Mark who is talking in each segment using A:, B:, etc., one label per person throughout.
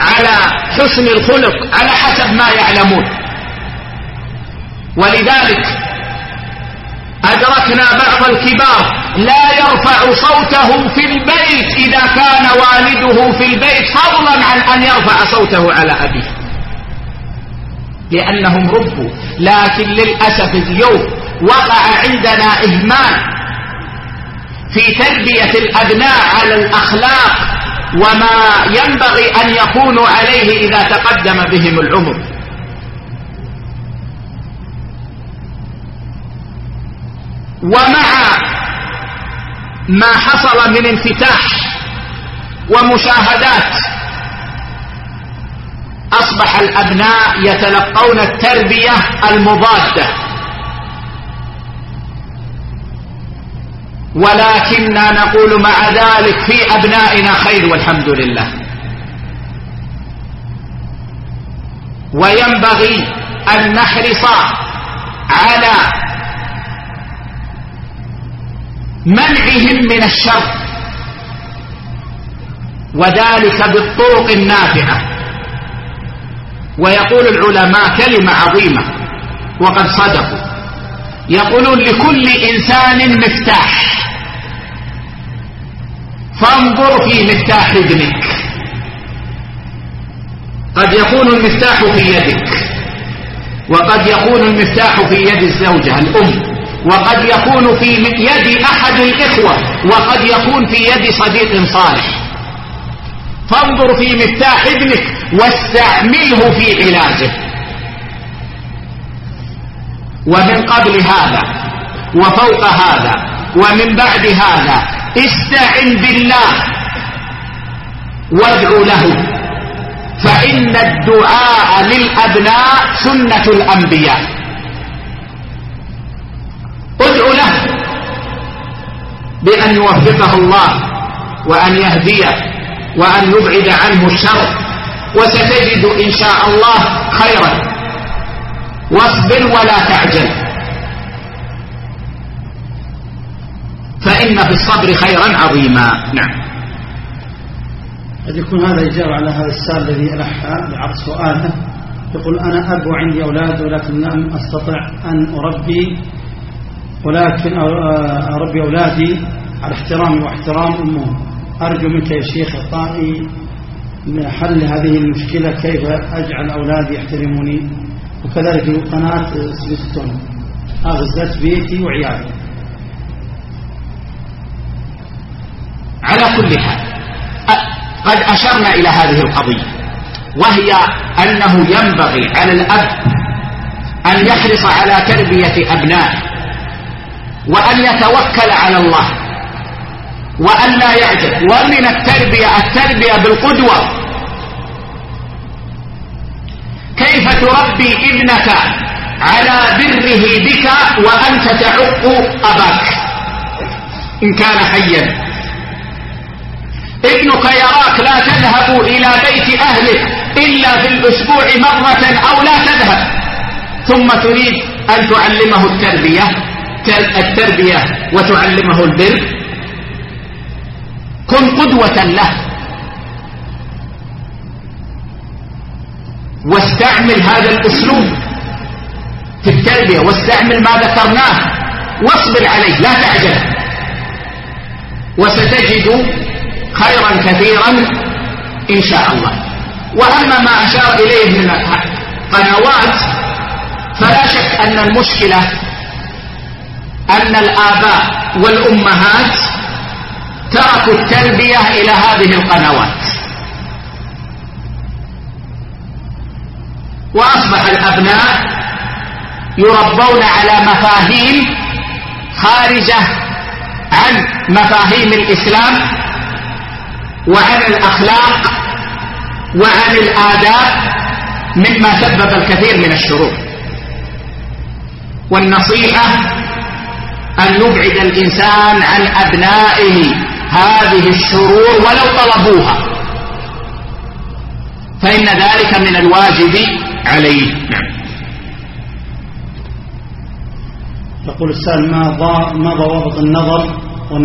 A: على حسن الخلق على حسب ما يعلمون. ولذلك أدركنا بعض الكبار لا يرفع صوته في البيت إذا كان والده في البيت، فضلا عن أن يرفع صوته على أبيه، لأنهم ربوا. لكن للأسف اليوم وقع عندنا إهمال في تربية الأبناء على الأخلاق وما ينبغي أن يكونوا عليه إذا تقدم بهم العمر. ومع ما حصل من انفتاح ومشاهدات أصبح الأبناء يتلقون التربية المضادة، ولكننا نقول مع ذلك في أبنائنا خير والحمد لله. وينبغي أن نحرص على منعهم من الشر، وذلك بالطرق النافعة. ويقول العلماء كلمة عظيمة وقد صدقوا، يقولون لكل إنسان مفتاح، فانظر في مفتاح ابنك. قد يكون المفتاح في يدك، وقد يكون المفتاح في يد الزوجة الأم، وقد يكون في يد أحد الإخوة، وقد يكون في يد صديق صالح. فانظر في مفتاح ابنك واستعمله في علاجه. ومن قبل هذا وفوق هذا ومن بعد هذا استعن بالله وادع له، فإن الدعاء للأبناء سنة الأنبياء. ادع له بأن يوفقه الله وأن يهديه وأن يبعد عنه الشر، وستجد إن شاء الله خيرا. واصبر ولا تعجل، فإن في الصبر خيرا عظيما. نعم.
B: قد يكون هذا إجابة على هذا السؤال الذي ألح بعرض سؤاله. يقول أنا أب وعندي أولاد ولكن لم أستطع أن أربي أولادي على احترامي واحترام أمهم. أرجو منك يا شيخ إعطائي حل هذه المشكلة، كيف أجعل أولادي يحترموني وكذلك قناة سبيستون أغزت بيتي وعيالي.
A: على كل حال قد أشرنا إلى هذه القضية، وهي أنه ينبغي على الأب أن يحرص على تربية أبنائه، وأن يتوكل على الله، وأن لا يعجز. ومن التربية بالقدوة. كيف تربي ابنك على بره بك وأنت تعق أباك إن كان حيا؟ ابنك يراك لا تذهب إلى بيت أهلك إلا في الأسبوع مرة أو لا تذهب، ثم تريد أن تعلمه التربية وتعلمه البر. كن قدوة له، واستعمل هذا الأسلوب في التربية، واستعمل ما ذكرناه، واصبر عليه لا تعجل، وستجد خيرا كثيرا إن شاء الله. وأما ما أشار إليه من القنوات فلا شك أن المشكلة أن الآباء والأمهات تركوا التربية إلى هذه القنوات، وأصبح الأبناء يربون على مفاهيم خارجة عن مفاهيم الإسلام وعن الأخلاق وعن الآداب، مما سبب الكثير من الشرور. والنصيحة أن يبعد الإنسان عن أبنائه هذه الشرور ولو طلبوها، فإن ذلك من الواجب عليه. نعم.
B: يقول السائل ما ضوابط النظر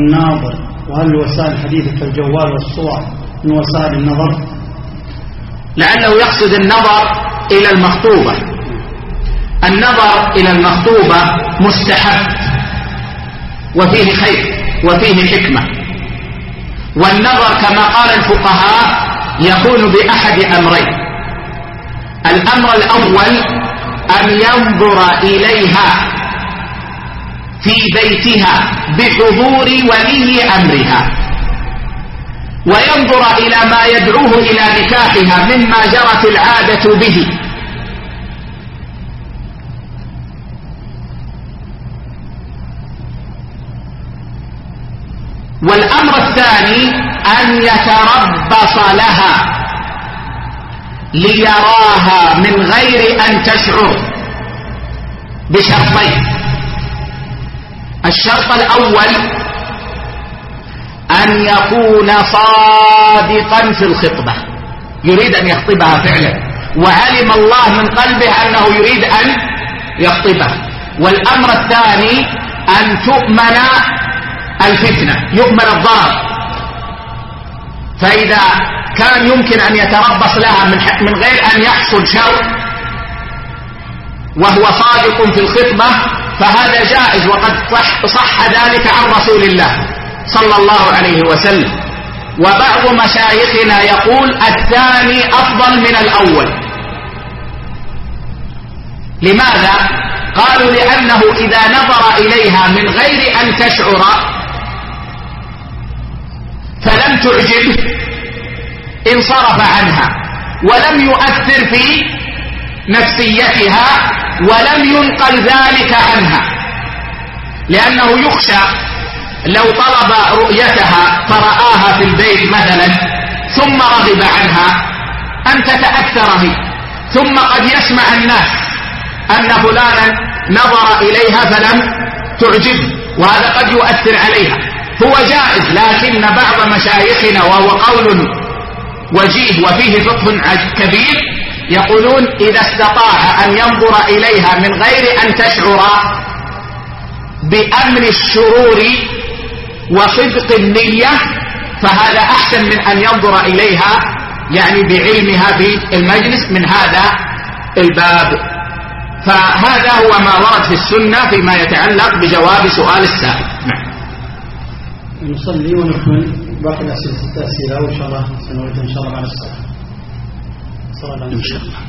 B: والناظر، وهل وسائل الحديث كالجوال والصور من وسائل النظر؟
A: لعله يقصد النظر إلى المخطوبة. النظر إلى المخطوبة مستحب وفيه خير وفيه حكمة، والنظر كما قال الفقهاء يكون بأحد أمرين: الأمر الأول أن ينظر إليها في بيتها بحضور ولي أمرها، وينظر إلى ما يدعوه إلى نكاحها مما جرت العادة به، والأمر الثاني أن يتربص لها ليراها من غير أن تشعر بشرطين: الشرط الأول أن يكون صادقا في الخطبة، يريد أن يخطبها فعلا وعلم الله من قلبه أنه يريد أن يخطبها. والأمر الثاني أن تؤمن الفتنة، يؤمن الضرر، فإذا كان يمكن أن يتربص لها من غير أن يحصل شر وهو صادق في الخطبة فهذا جائز، وقد صح ذلك عن رسول الله صلى الله عليه وسلم. وبعض مشايخنا يقول الثاني أفضل من الأول. لماذا؟ قالوا لأنه إذا نظر إليها من غير أن تشعر فلم تعجبه انصرف عنها ولم يؤثر في نفسيتها ولم ينقل ذلك عنها، لأنه يخشى لو طلب رؤيتها فرآها في البيت مثلا ثم رغب عنها أن تتأثر هي، ثم قد يسمع الناس أن فلانا نظر إليها فلم تعجبه، وهذا قد يؤثر عليها. هو جائز، لكن بعض مشايخنا وهو قول وجيه وفيه فقه كبير يقولون إذا استطاع أن ينظر إليها من غير أن تشعر بأمن الشرور وصدق النية فهذا أحسن من أن ينظر إليها يعني بعلمها بالمجلس من هذا الباب. فهذا هو ما ورد في السنة فيما يتعلق بجواب سؤال السائل. نعم.
B: نصلي ونكمل باقي الأسئلة وإن شاء الله سنريد إن شاء الله على الصلاة إن شاء الله.